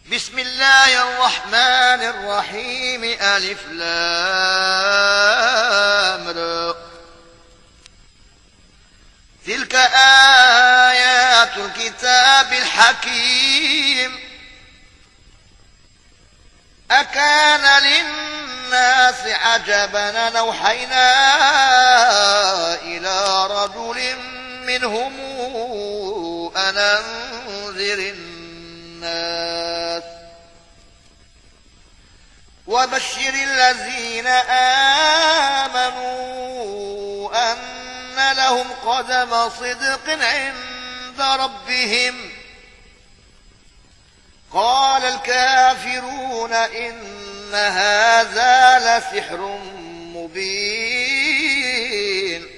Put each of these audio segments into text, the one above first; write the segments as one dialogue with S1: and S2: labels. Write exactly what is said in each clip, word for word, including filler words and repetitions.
S1: بسم الله الرحمن الرحيم. ألف لام را. تلك آيات الكتاب الحكيم. أكان للناس عجبا أن أوحينا إلى رجل منهم أن أنذر الناس وبشر الذين آمنوا أن لهم قدم صدق عند ربهم. قال الكافرون إن هذا لسحر مبين.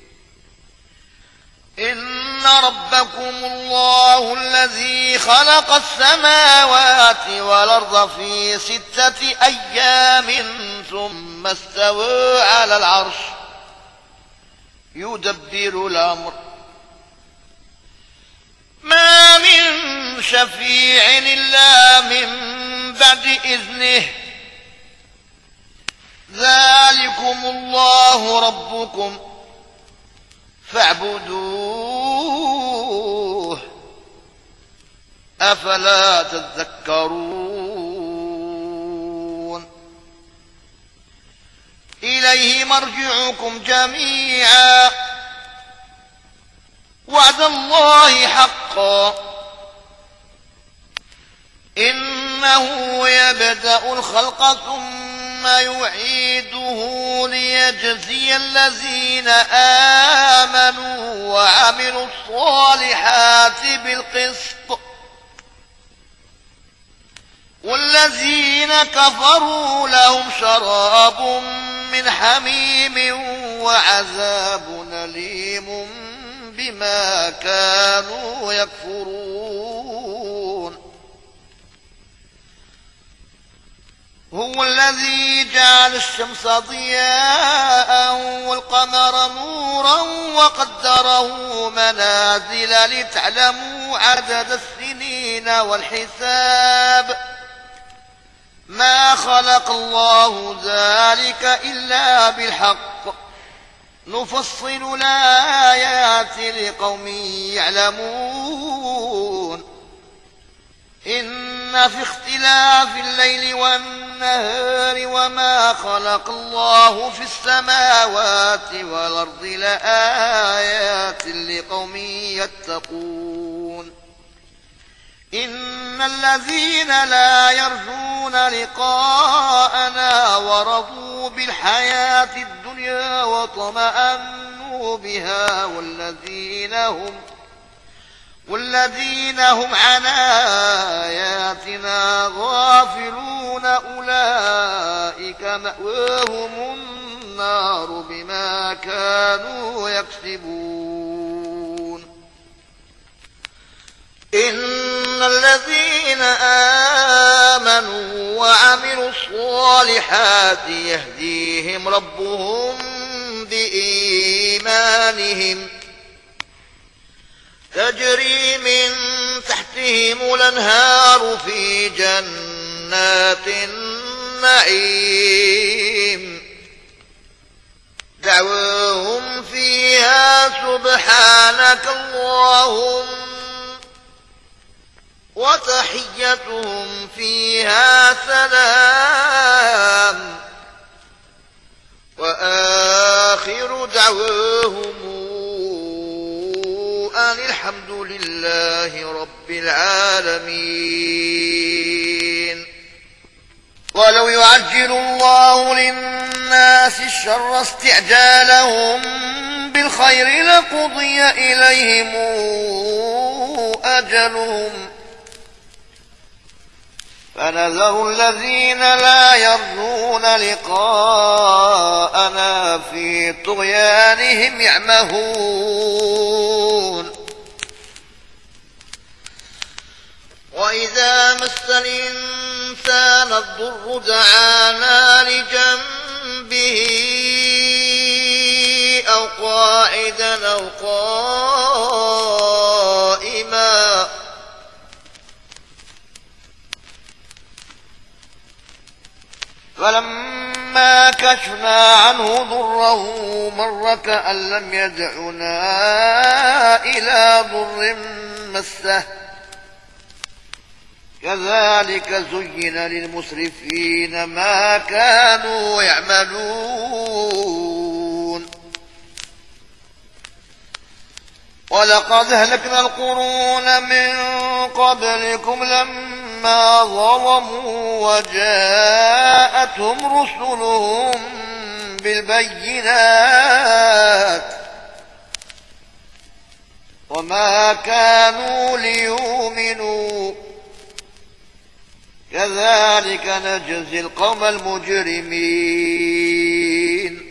S1: إن ربكم الله الذي خلق السماوات والأرض في ستة أيام ثم استوى على العرش يدبر الأمر ما من شفيع إلا من بعد إذنه. ذلكم الله ربكم فاعبدوه أفلا تذكرون. إليه مرجعكم جميعا وعد الله حقا. إنه يبدأ الخلق ثم يعيده ليجزي الذين آمنوا وعملوا الصالحات بالقسط والذين كفروا لهم شراب من حميم وعذاب أليم بما كانوا يكفرون. هو الذي جعل الشمس ضياء والقمر نورا وقدره منازل لتعلموا عدد السنين والحساب. ما خلق الله ذلك إلا بالحق نفصل الآيات لقوم يعلمون. إن في اختلاف الليل والنهار وما خلق الله في السماوات والأرض لآيات لقوم يتقون. إن الذين لا يرجون لقاءنا ورضوا بالحياة الدنيا وطمأنوا بها والذين هم والذين هم عن آياتنا غافلون أولئك مأواهم النار بما كانوا يكسبون. إن الذين آمنوا وعملوا الصالحات يهديهم ربهم بإيمانهم تجري من تحتهم الأنهار في جنات النعيم. دعواهم فيها سبحانك اللهم وتحيتهم فيها سلام وآخر دعواهم أن الحمد لله رب العالمين. ولو يعجل الله للناس الشر استعجالهم بالخير لقضي إليهم أجلهم فنذر الذين لا يرجون لقاءنا في طغيانهم يعمهون. وإذا مس الإنسان الضر دعانا لجنبه أو قاعدا أو قائما فلما كشفنا عنه ضره مر كأن لم يدعنا إلى ضر مسه كذلك زين للمسرفين ما كانوا يعملون ولقد أهلكنا القرون من قبلكم لما ظلموا وجاءتهم رسلهم بالبينات وما كانوا ليؤمنوا كذلك نجزي القوم المجرمين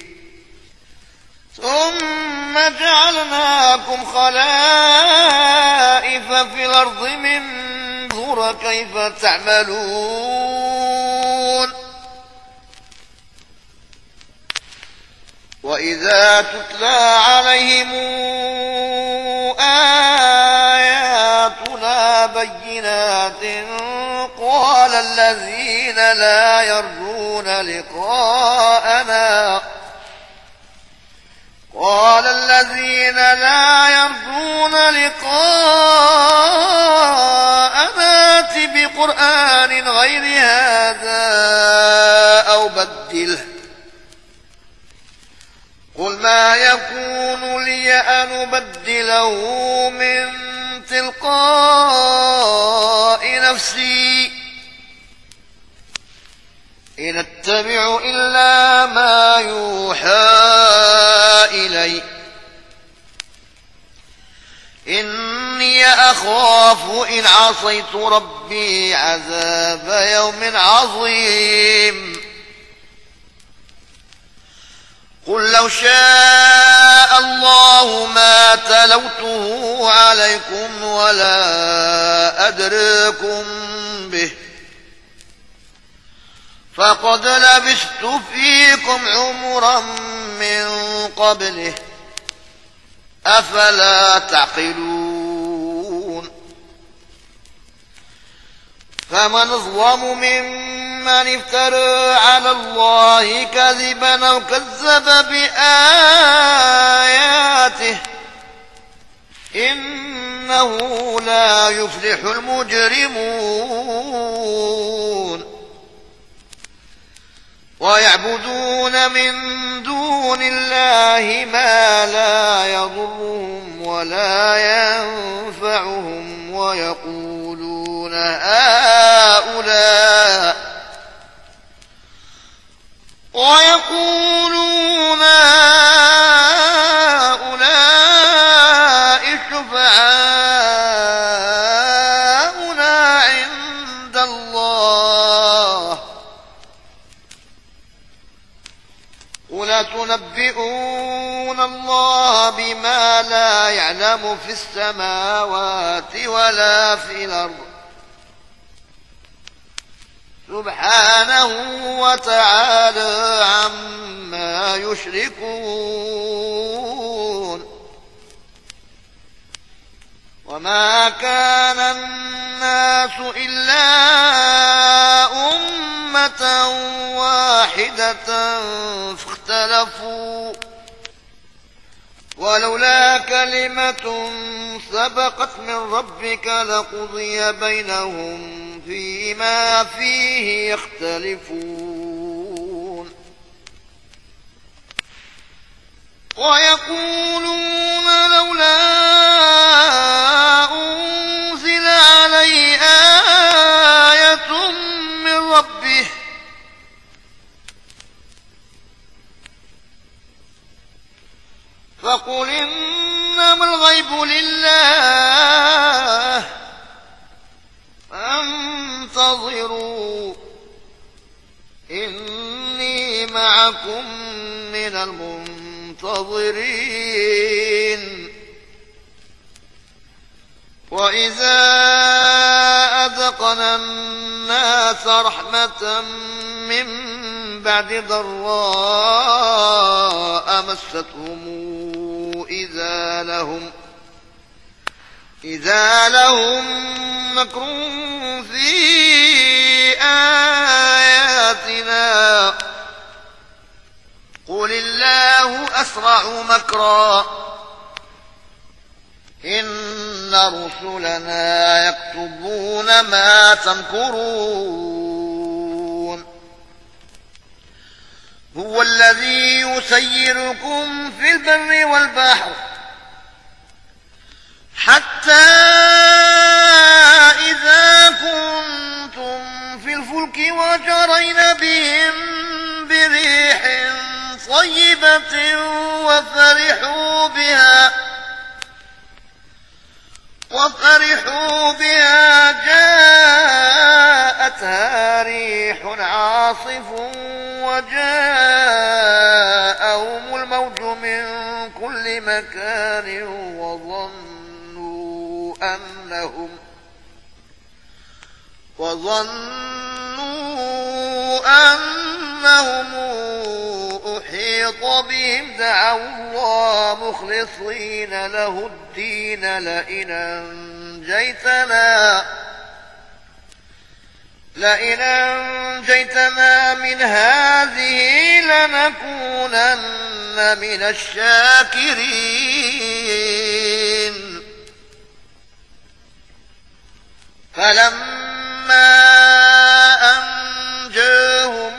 S1: ثم جعلناكم خلائف في الأرض منظر كيف تعملون وإذا تتلى عليهم آياتنا بينات قال الذين لا يرجون لقاءنا قال الذين لا يرجون لقاءنا ائت بقرآن غير هذا أو بدله قل ما يكون لي أن أبدله من تلقاء نفسي إن أتبع إلا ما يوحى إلي إني أخاف إن عصيت ربي عذاب يوم عظيم قل لو شاء الله ما تلوته عليكم ولا أدريكم به فقد لبثت فيكم عمرا من قبله أفلا تعقلون فمن أظلم ممن افترى على الله كذبا أو كذب بآياته إنه لا يفلح المجرمون ويعبدون من دون الله ما لا يضرهم ولا ينفعهم ويقولون هؤلاء ويقولون هؤلاء شفعاؤنا عند الله قل تنبئون الله بما لا يعلم في السماوات ولا في الأرض سبحانه وتعالى عما يشركون وما كان الناس إلا أمة واحدة فاختلفوا ولولا كلمة سبقت من ربك لقضي بينهم فيما فيه يختلفون ويقولون لولا أنزل عليه آية من ربه فقل إنما الغيب لله فانتظروا إني معكم من المنتظرين وإذا أذقنا الناس رحمة من بعد ضراء مستهم إذا لهم إذا لهم مكر في آياتنا قل الله أسرع مكرا إن رسلنا يكتبون ما تمكرون هو الذي يسيركم في البر والبحر حتى إذا كنتم في الفلك وجرين بهم بريح طيبة وفرحوا بها وفرحوا بها جاءتها ريح عاصف وجاءهم الموج من كل مكان وظنوا أنهم وظنوا أنهم أحيط بهم دعوا الله مخلصين له الدين لئن أنجيتنا لئن أنجيتنا من هذه لنكونن من الشاكرين فلما أنجاهم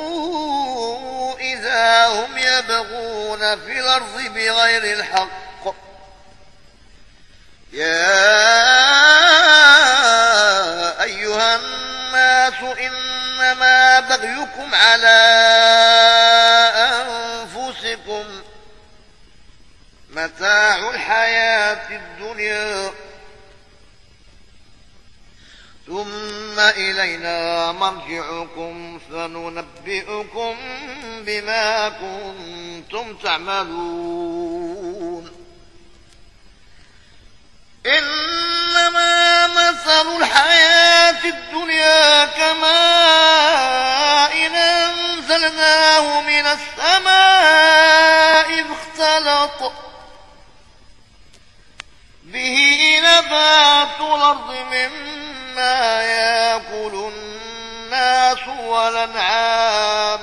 S1: إذا هم يبغون في الأرض بغير الحق يا أيها الناس إنما بغيكم على أنفسكم متاع الحياة الدنيا ثم إلينا مرجعكم فننبئكم بما كنتم تعملون إنما مثل الحياة الدنيا كماء أنزلناه من السماء فاختلط به نبات الأرض مما يأكل الناس والأنعام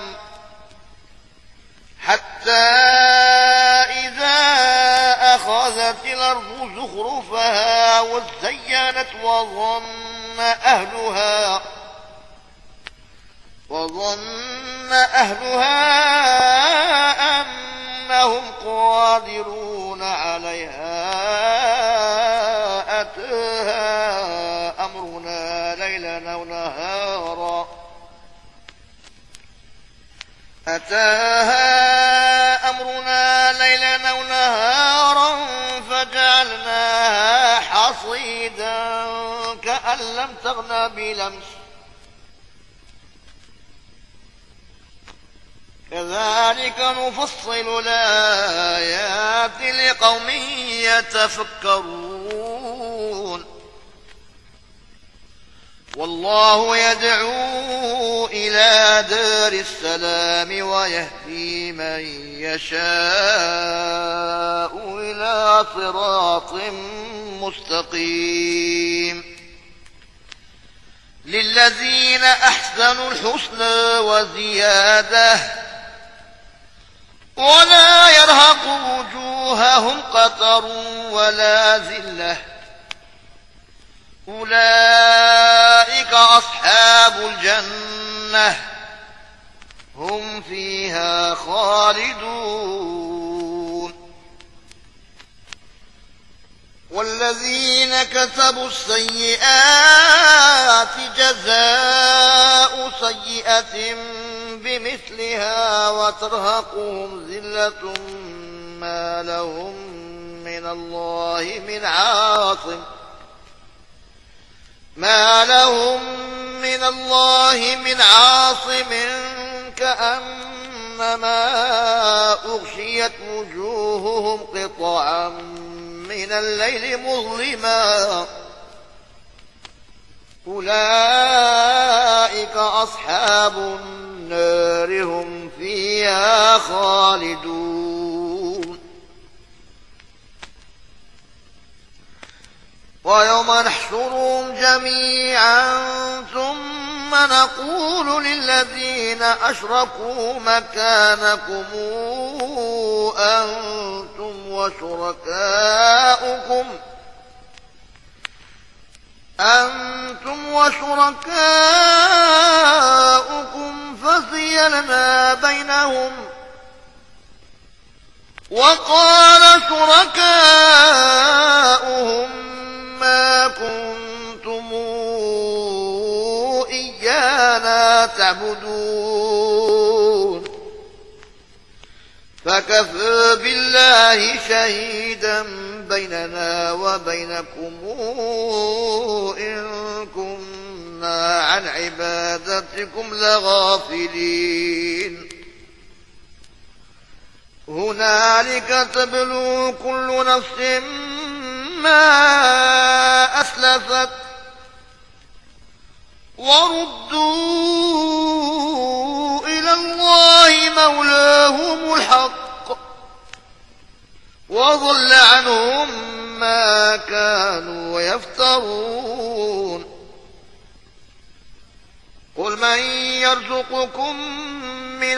S1: حتى إذا أخذت الأرض زخرفها وزينت وظن أهلها وظن أهلها أنهم قادرون عليها أتاها أمرنا ليلا أو نهارا أتاها أمرنا ليلا أو نهارا فجعلناها حصيدا كأن لم تغن بلمس كذلك نفصل الآيات لقوم يتفكرون والله يدعو إلى دار السلام ويهدي من يشاء إلى صراط مستقيم للذين أحسنوا الحسنى وزيادة ولا يرهق وجوههم قتر ولا ذلة أولئك أصحاب الجنة هم فيها خالدون والذين كسبوا السيئات جزاء سيئة بمثلها وترهقهم ذلة ما لهم من الله من عاصم ما لهم من الله من عاصم كأنما أغشيت وجوههم قطعا من الليل مظلما أولئك أصحاب النار هم فيها خالدون ويوم نحشرهم جميعا ثم نقول للذين أشركوا مكانكم أنتم وشركاؤكم أنتم وشركاؤكم فزيلنا بينهم وقال شركاؤهم ما كنتم إيانا تعبدون فكفى بالله شهيدا بيننا وبينكم إن كنا عن عبادتكم لغافلين هنالك تبلو كل نفس ما أسلفت وردوا إلى الله مولاهم الحق وضل عنهم ما كانوا يفترون قل من يرزقكم من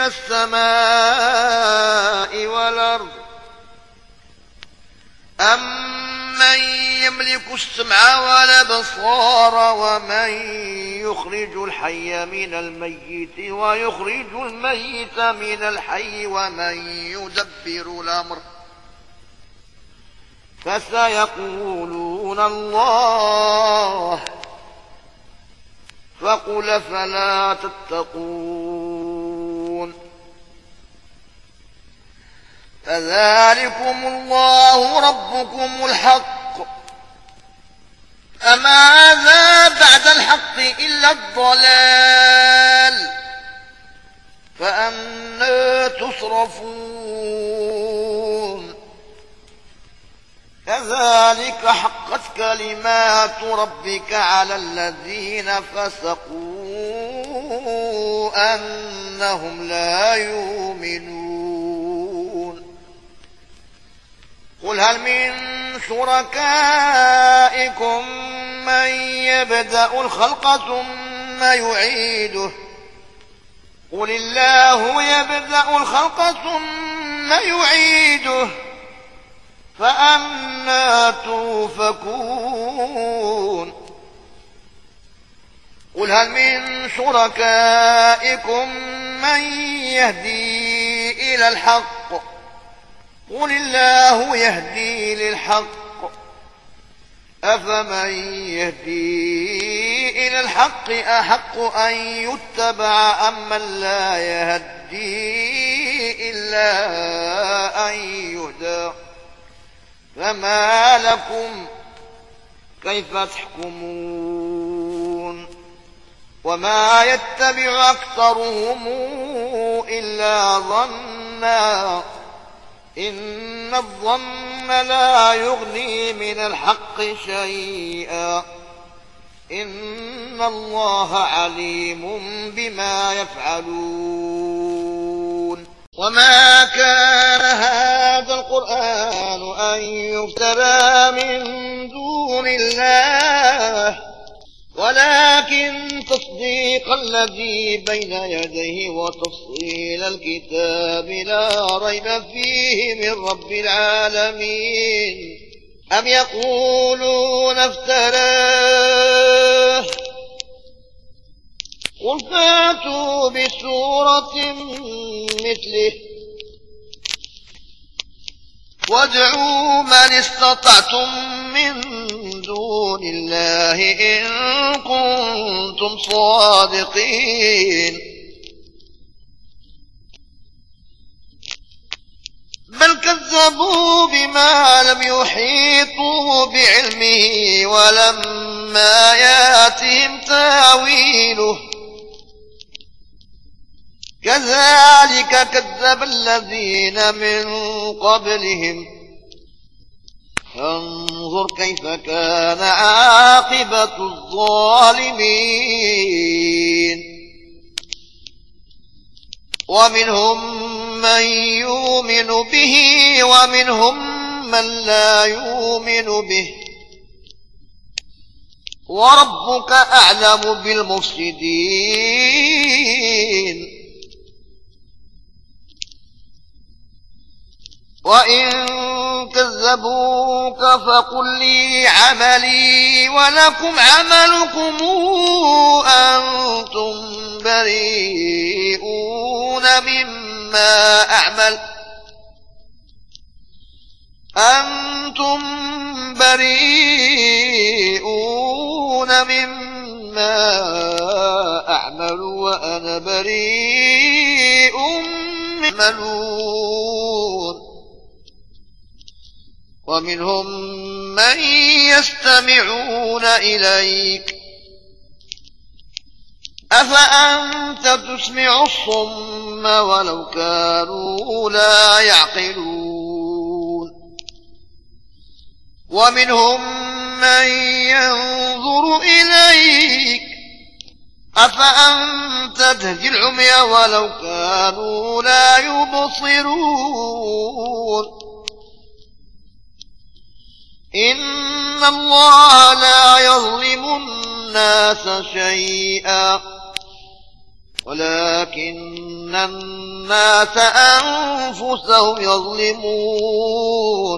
S1: السماء والأرض أمن يملك السمع والأبصار ومن يخرج الحي من الميت ويخرج الميت من الحي ومن يدبر الأمر فسيقولون الله فقل فلا تتقون فذلكم الله ربكم الحق أماذا بعد الحق إلا الضلال فأنى تصرفون كذلك حقت كلمات ربك على الذين فسقوا أنهم لا يؤمنون قل هل من شركائكم من يبدأ الخلق ثم يعيده قل الله يبدأ الخلق ثم يعيده فأنى توفكون قل هل من شركائكم من يهدي إلى الحق قل الله يهدي للحق أفمن يهدي إلى الحق أحق أن يتبع أمن لا يهدي إلا أن يهدى فما لكم كيف تحكمون وما يتبع أكثرهم إلا ظنا إن الظن لا يغني من الحق شيئا إن الله عليم بما يفعلون وما كان هذا القرآن أن يفترى من دون الله ولكن تصديق الذي بين يديه وتفصيل الكتاب لا ريب فيه من رب العالمين أم يقولون افتراه قل فاتوا بسورة مثله وادعوا من استطعتم من دون الله إن كنتم صادقين بل كذبوا بما لم يحيطوا بعلمه ولما ياتهم تاويله كذلك كذب الذين من قبلهم فانظر كيف كان عاقبة الظالمين ومنهم من يؤمن به ومنهم من لا يؤمن به وربك أعلم بالمفسدين. وإن كذبوك فقل لي عملي ولكم عملكم أنتم بريئون مما أعمل أنتم بريئون مما أعمل وأنا بريء مما تعملون. ومنهم من يستمعون إليك أفأنت تسمع الصم ولو كانوا لا يعقلون. ومنهم من ينظر إليك أفأنت تهدي العمي ولو كانوا لا يبصرون. إن الله لا يظلم الناس شيئا ولكن الناس أنفسهم يظلمون.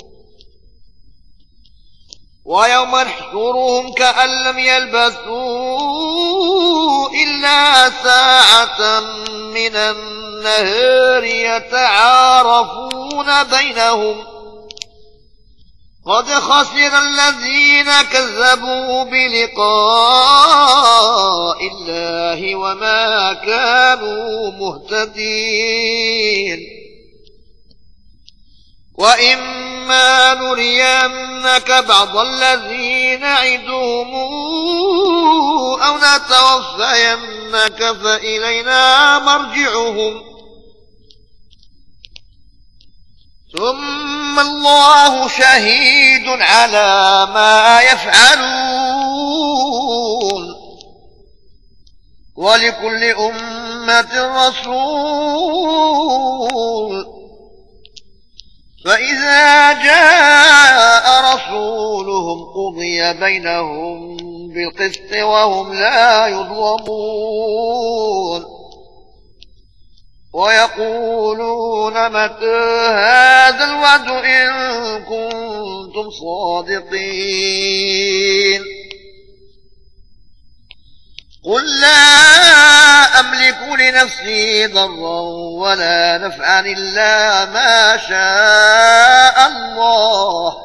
S1: ويوم نحشرهم كأن لم يلبثوا إلا ساعة من النهار يتعارفون بينهم قد خسر الذين كذبوا بلقاء الله وما كانوا مهتدين. وإما نرينك بعض الذي نعدهم أو نتوفينك فإلينا مرجعهم ثم الله شهيد على ما يفعلون. ولكل أمة رسول فإذا جاء رسولهم قضي بينهم بالقسط وهم لا يظلمون. ويقولون متى هذا الوعد إن كنتم صادقين. قل لا أملك لنفسي ضرا ولا نفعا إلا ما شاء الله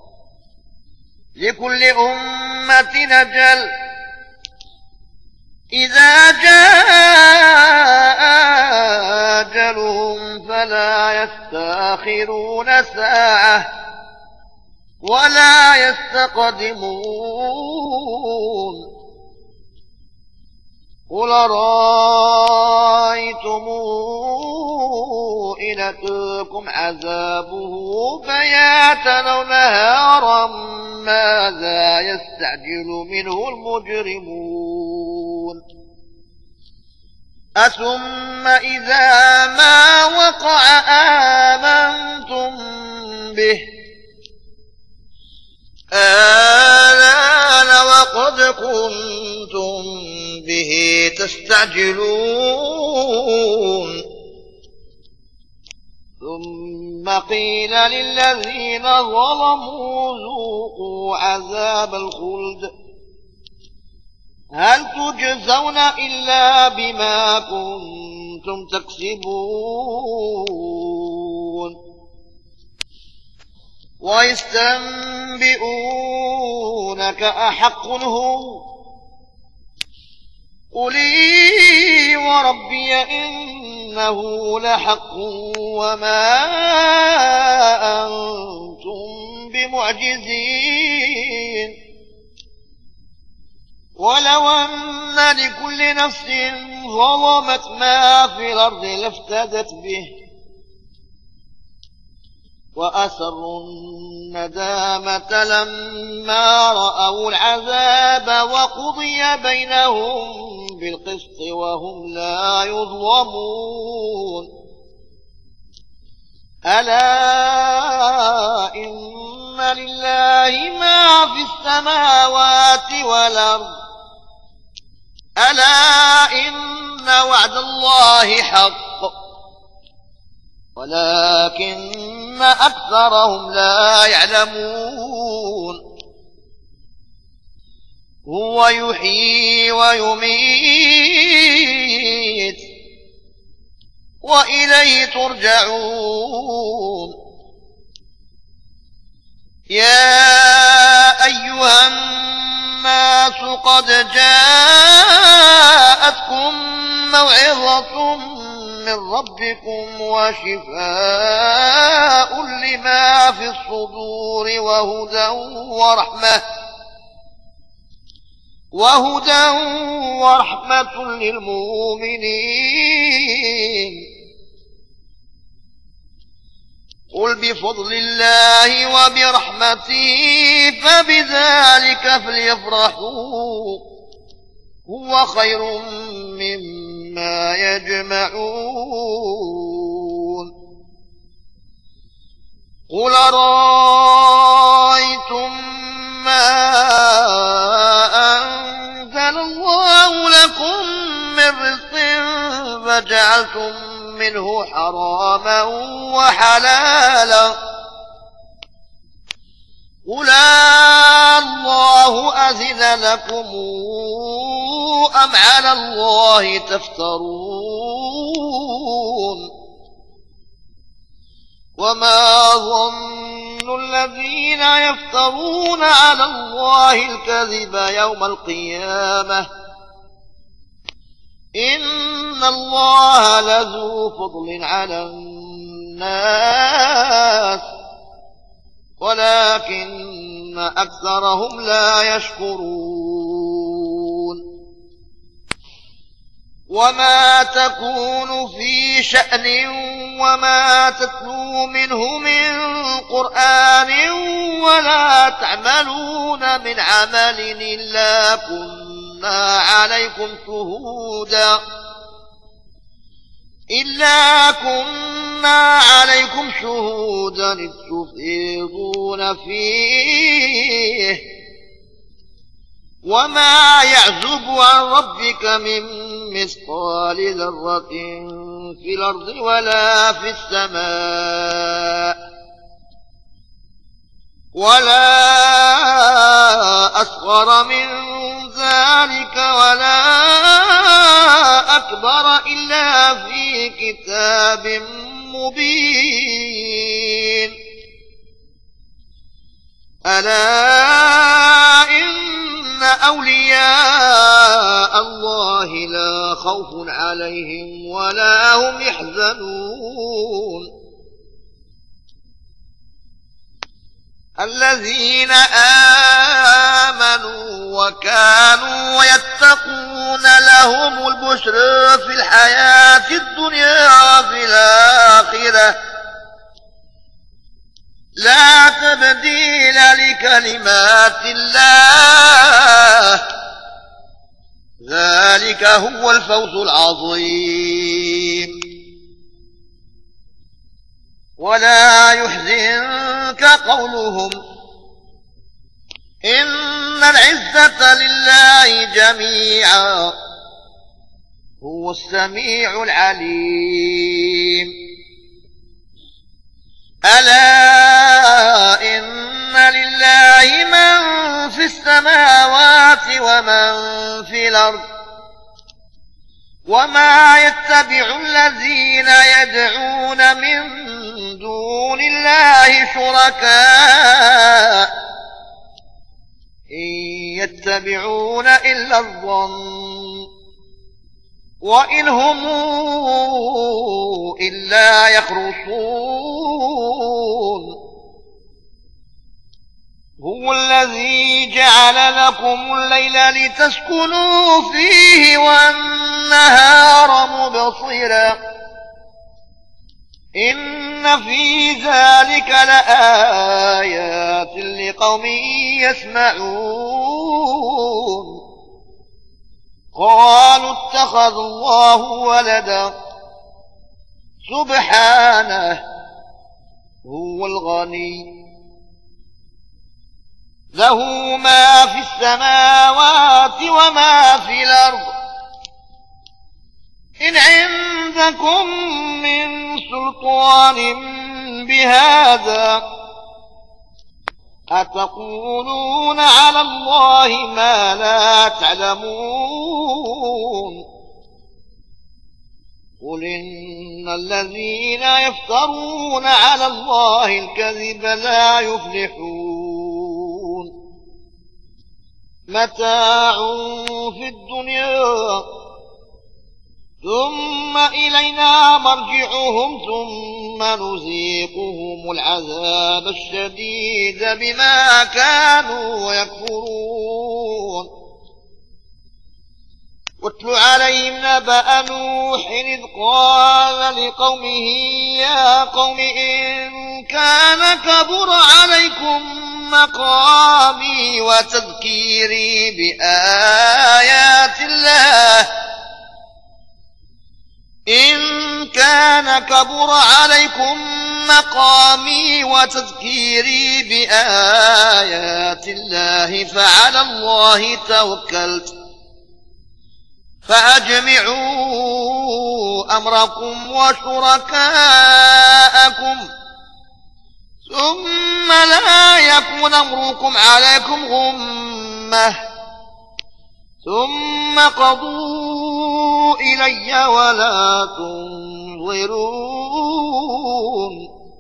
S1: لكل أمة أجل إذا جاء أجلهم فلا يستأخرون ساعة ولا يستقدمون. قل رأيتم إن أتاكم عذابه بياتا أو نهارا ماذا يستعجل منه المجرمون. أثم إذا ما وقع آمنتم به آلان وقد كنتم به تستعجلون. ثم قيل للذين ظلموا ذوقوا عذاب الخلد هل تجزون إلا بما كنتم تكسبون. ويستنبئونك أحق هو قل إي وربي إنه لحق وما أنتم بمعجزين. ولو أن لكل نفس ظلمت ما في الأرض لافتدت به وأسروا الندامة لما رأوا العذاب وقضي بينهم بالقسط وهم لا يظلمون. ألا إن لله ما في السماوات والأرض ألا إن وعد الله حق ولكن أكثرهم لا يعلمون هو يحيي ويميت وإليه ترجعون يا أيها الناس قد جاءتكم موعظة من ربكم وشفاء لما في الصدور وهدى ورحمة وهدى ورحمة للمؤمنين قل بفضل الله وبرحمته فبذلك فليفرحوا هو خير مما يجمعون قل أرأيتم ما أنزل الله لكم من رزق فجعلتم منه حراما وحلالا قل الله أذن لكم أم على الله تفترون وما ظن الذين يفترون على الله الكذب يوم القيامة إن الله لذو فضل على الناس ولكن أكثرهم لا يشكرون وما تكون في شأن وما تتلو منه من قرآن ولا تعملون من عمل إلا كنا عليكم شهودا إلا كنا عليكم شهودا إذ تفيضون فيه وما يعزب عن ربك من مثقال ذرة في الأرض ولا في السماء ولا أصغر من ذلك ولا أكبر إلا في كتاب مبين ألا إن أولياء الله لا خوف عليهم ولا هم يحزنون الذين آمنوا وكانوا يتقون لهم البشر في الحياة الدنيا وفي الآخرة لا تبديل لكلمات الله ذلك هو الفوز العظيم ولا يحزنك قولهم إن العزة لله جميعا هو السميع العليم ألا إن لله من في السماوات ومن في الأرض وما يتبع الذين يدعون من دون الله شركاء إن يتبعون إلا الظن وإن هم إلا يخرصون هو الذي جعل لكم الليل لتسكنوا فيه والنهار مبصرا إن في ذلك لآيات لقوم يسمعون قالوا اتخذ الله ولدا سبحانه هو الغني له ما في السماوات وما في الأرض إن عندكم من سلطان بهذا أتقولون على الله ما لا تعلمون قل إن الذين يفترون على الله الكذب لا يفلحون متاع في الدنيا ثم إلينا مرجعهم ثم نذيقهم العذاب الشديد بما كانوا يكفرون واتل عليهم نبأ نوح إذ قال لقومه يا قوم إن كان كبر عليكم مقامي وتذكيري بآيات الله إن كان كبر عليكم مقامي وتذكيري بآيات الله فعلى الله توكلت فأجمعوا أمركم وشركاءكم ثم لا يكون أمركم عليكم غمة ثم قضوا إلي ولا تنظرون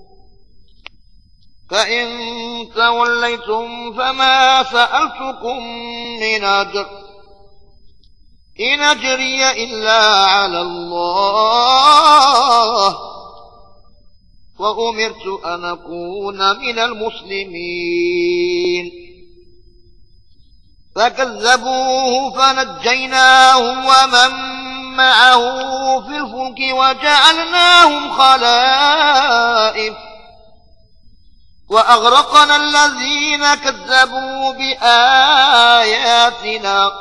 S1: فإن توليتم فما سألتكم من أجر إن أجري إلا على الله وأمرت أن أكون من المسلمين فكذبوه فنجيناه ومن معه في الفلك وجعلناهم خلائف وأغرقنا الذين كذبوا بآياتنا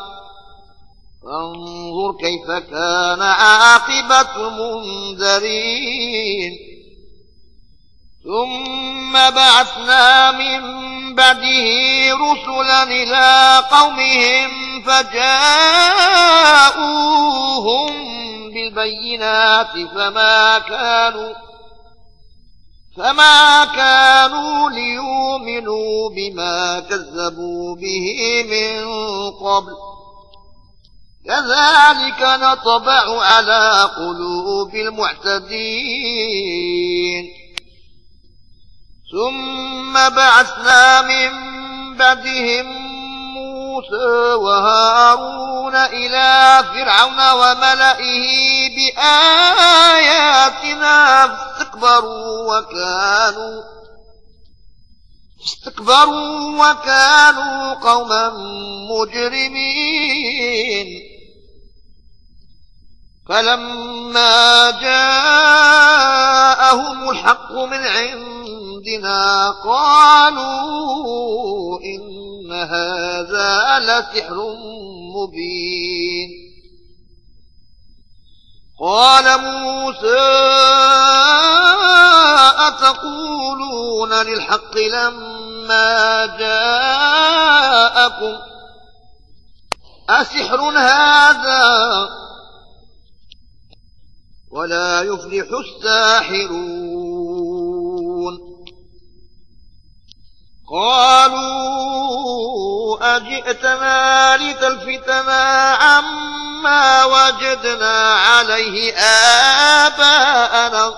S1: فانظر كيف كان عاقبة المنذرين ثم بعثنا من بعده رسلا إلى قومهم فجاءوهم بالبينات فما كانوا فما كانوا ليؤمنوا بما كذبوا به من قبل كذلك نطبع على قلوب المعتدين ثم بعثنا من بعدهم موسى وهارون إلى فرعون وملئه بآياتنا فاستكبروا وكانوا استكبروا وكانوا قوما مجرمين فلما جاءهم الحق من عندنا قالوا إن هذا لسحر مبين قال موسى أتقولون للحق لما جاءكم أسحر هذا ولا يفلح الساحرون قالوا أجئتنا لتلفتنا عما وجدنا عليه آباءنا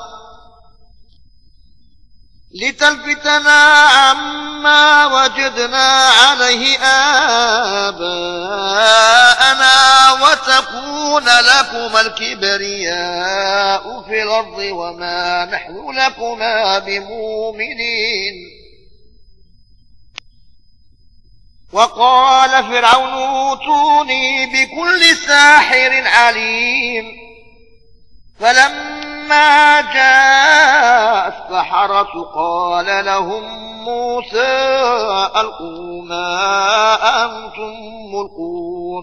S1: لتلفتنا عما وجدنا عليه آباءنا وتكون لكما الكبرياء في الأرض وما نحن لكما بمؤمنين وقال فرعون اوتوني بكل ساحر عليم فلما جاء السحرة قال لهم موسى ألقوا ما أنتم ملقون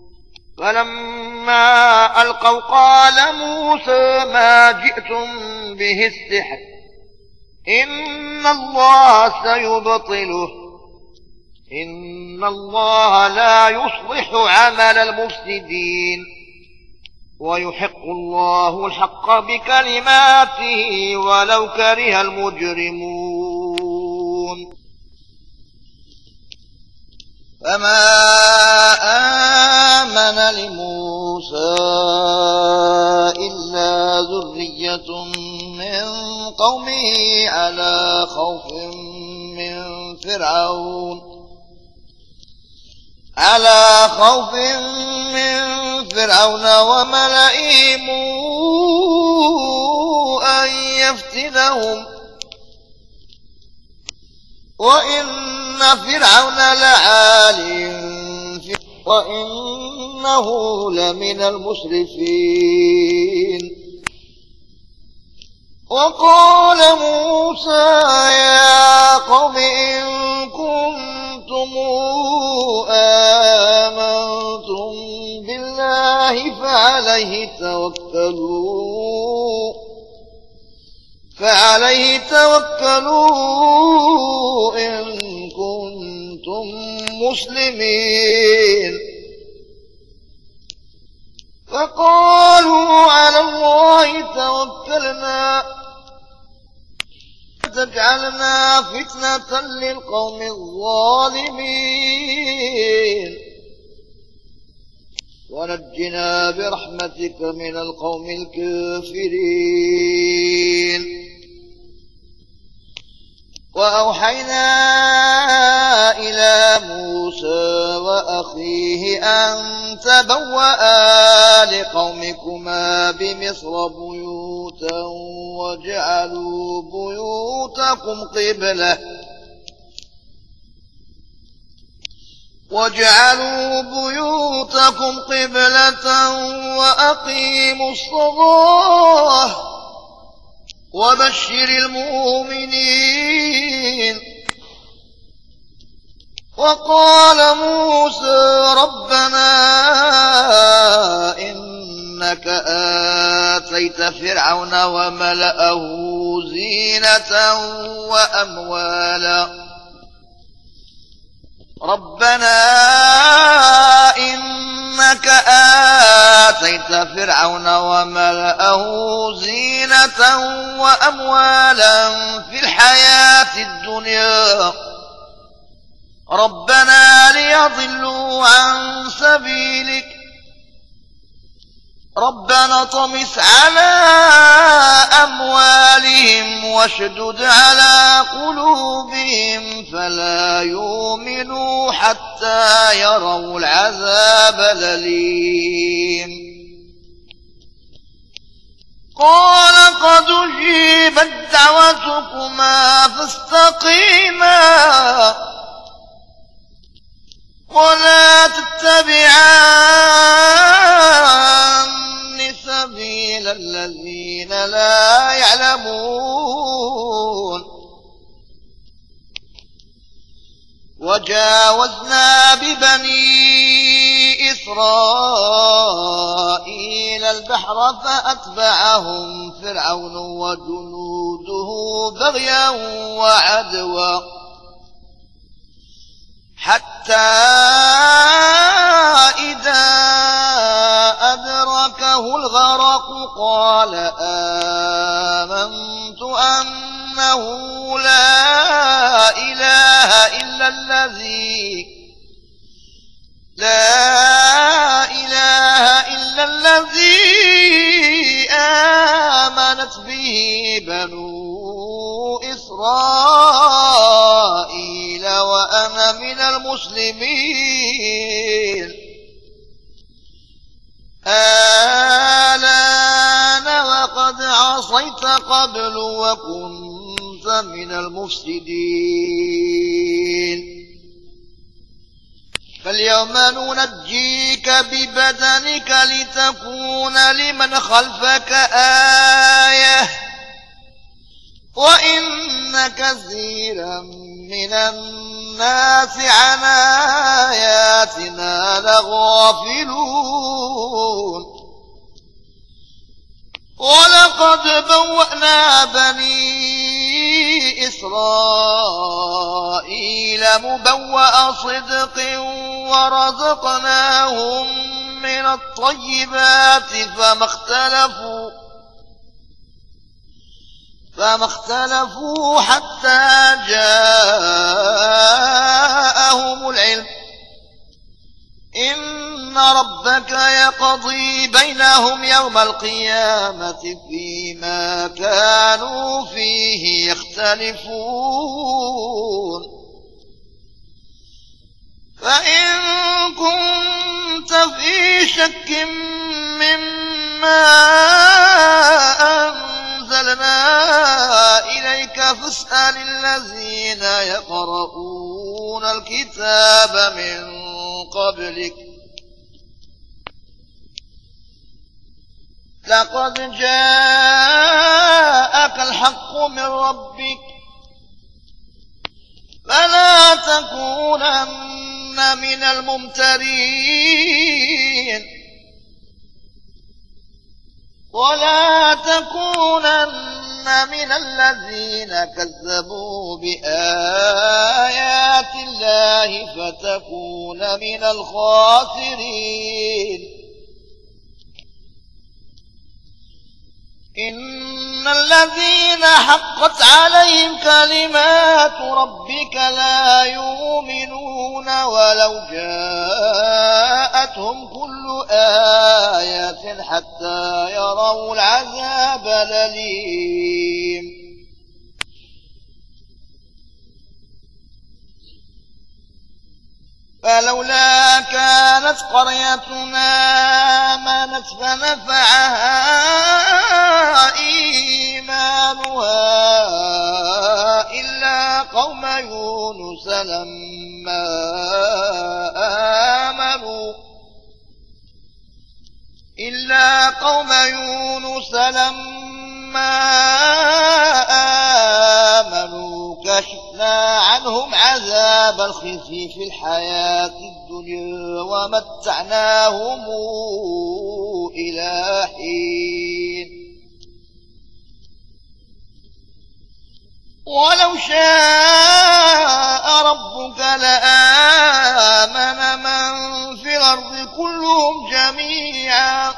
S1: فلما ألقوا قال موسى ما جئتم به السحر إن الله سيبطله إن الله لا يصلح عمل المفسدين ويحق الله الحق بكلماته ولو كره المجرمون فما آمن لموسى إلا ذرية من قومه على خوف من فرعون على خوف من فرعون وملئهم أن يفتنهم وإن فرعون لعال وإنه لمن المسرفين وقال موسى يا قوم إن كنتم آمنتم بالله فعليه توكلوا فعليه توكلوا إن كنتم مسلمين فقالوا على الله توكلنا تجعلنا فتنة للقوم الظالمين ونجنا برحمتك من القوم الكافرين وأوحينا إلى موسى وأخيه أن تبوأ لقومكما بمصر بيوتا وجعلوا بيوتكم قبلة وجعلوا بيوتكم قبلة وأقيموا الصلاة وبشر المؤمنين وقال موسى ربنا إنك آتيت فرعون وملأه زينة وأموالا ربنا إنك آتيت فرعون وملأه زينة وأموالا في الحياة الدنيا ربنا ليضلوا عن سبيلك ربنا طمس على أموالهم واشدد على قلوبهم فلا يؤمنوا حتى يروا العذاب الأليم قال قد أجيبت دعوتكما فاستقيما ولا تتبعان سبيل الذين لا يعلمون وجاوزنا ببني إسرائيل البحر فأتبعهم فرعون وجنوده بغيا وعدوا حتى إذا أدركه الغرق قال آمنت أنه لا إله إلا الذي لا إله إلا الذي آمنت به بنو إسرائيل وأنا من المسلمين آلان وقد عصيت قبل وكنت من المفسدين فاليوم ننجيك ببدنك لتكون لمن خلفك آية وإن كثيرا من الناس عن آياتنا لغافلون ولقد بوأنا بني إسرائيل إسرائيل مبوأ صدق ورزقناهم من الطيبات فما اختلفوا فما اختلفوا حتى جاءهم العلم إن ربك يقضي بينهم يوم القيامة فيما كانوا فيه يختلفون فإن كنت في شك مما أنزلنا إليك فاسأل الذين يقرؤون الكتاب من قبلك لقد جاءك الحق من ربك فلا تكونن من الممترين ولا تكونن من الذين كذبوا بآيات الله فتكون من الخاسرين إن الذين حقت عليهم كلمات ربك لا يؤمنون ولو جاءتهم كل آية حتى يروا العذاب الأليم فلولا كانت قريتنا آمنت فنفعها إيمانها إلا قوم يونس لما آمنوا إلا قوم يونس لما آمنوا كشفنا عنهم عذاب الخزي في الحياة الدنيا ومتعناهم إلى حين ولو شاء ربك لآمن من في الأرض كلهم جميعا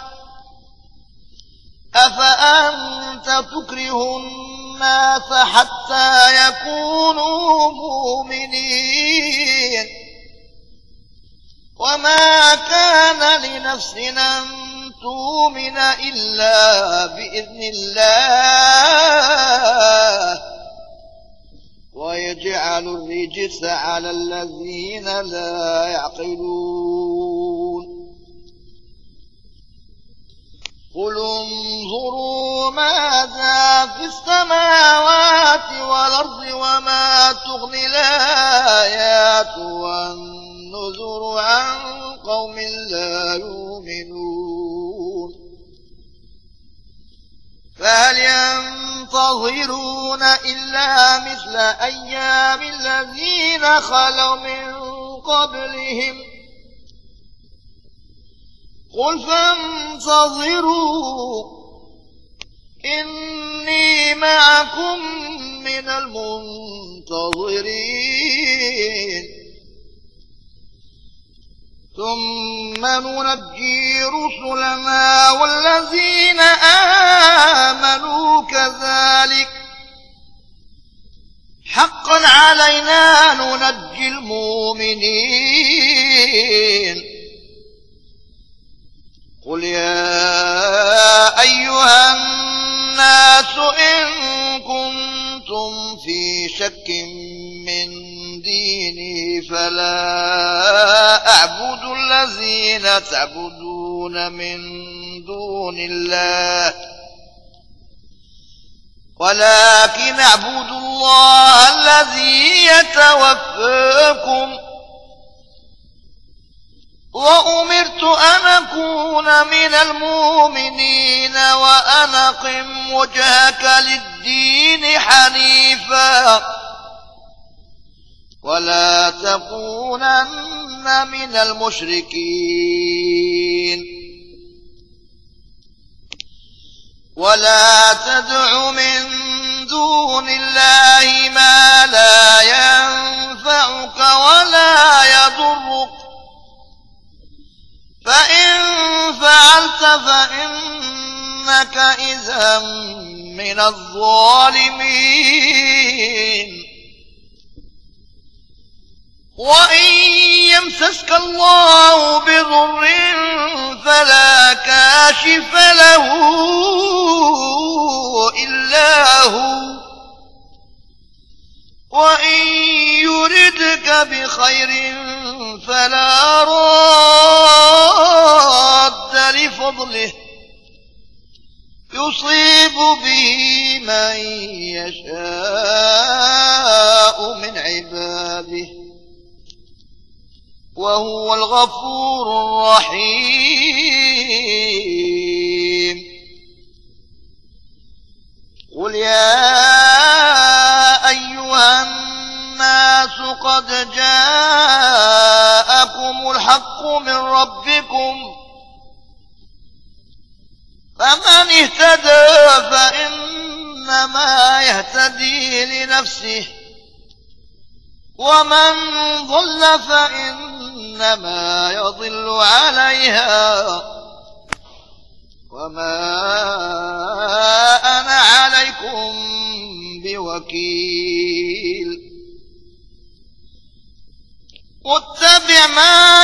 S1: أفأنت تكره الناس حتى يكونوا مؤمنين وما كان لنفس أن تؤمن إلا بإذن الله ويجعل الرجس على الذين لا يعقلون قل انظروا ماذا في السماوات والأرض وما تغني الآيات والنذر عن قوم لا يؤمنون فهل ينتظرون إلا مثل أيام الذين خلوا من قبلهم قل فانتظروا إني معكم من المنتظرين ثم ننجي رسلنا والذين آمنوا كذلك حقا علينا ننجي المؤمنين قل يا أيها الناس إن كنتم في شك من ديني فلا أعبد الذين تعبدون من دون الله ولكن اعبدوا الله الذي يتوفاكم وأمرت أن أكون من المؤمنين وأن أقم وجهك للدين حنيفا ولا تكونن من المشركين ولا تدع من دون الله ما لا ينفعك فإنك إذا من الظالمين. وإن يمسسك الله بضر فلا كاشف له إلا هو، وإن يردك بخير فلا راد لفضله يصيب به من يشاء من عباده وهو الغفور الرحيم. قل يا أيها الناس قد جاءكم الحق من ربكم، فمن اهتدى فإنما يهتدي لنفسه، ومن ضل فإنما يضل عليها، وما أنا عليكم بوكيل. واتبع ما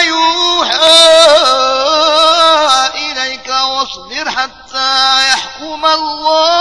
S1: يوحى إليك واصبر حتى يحكم الله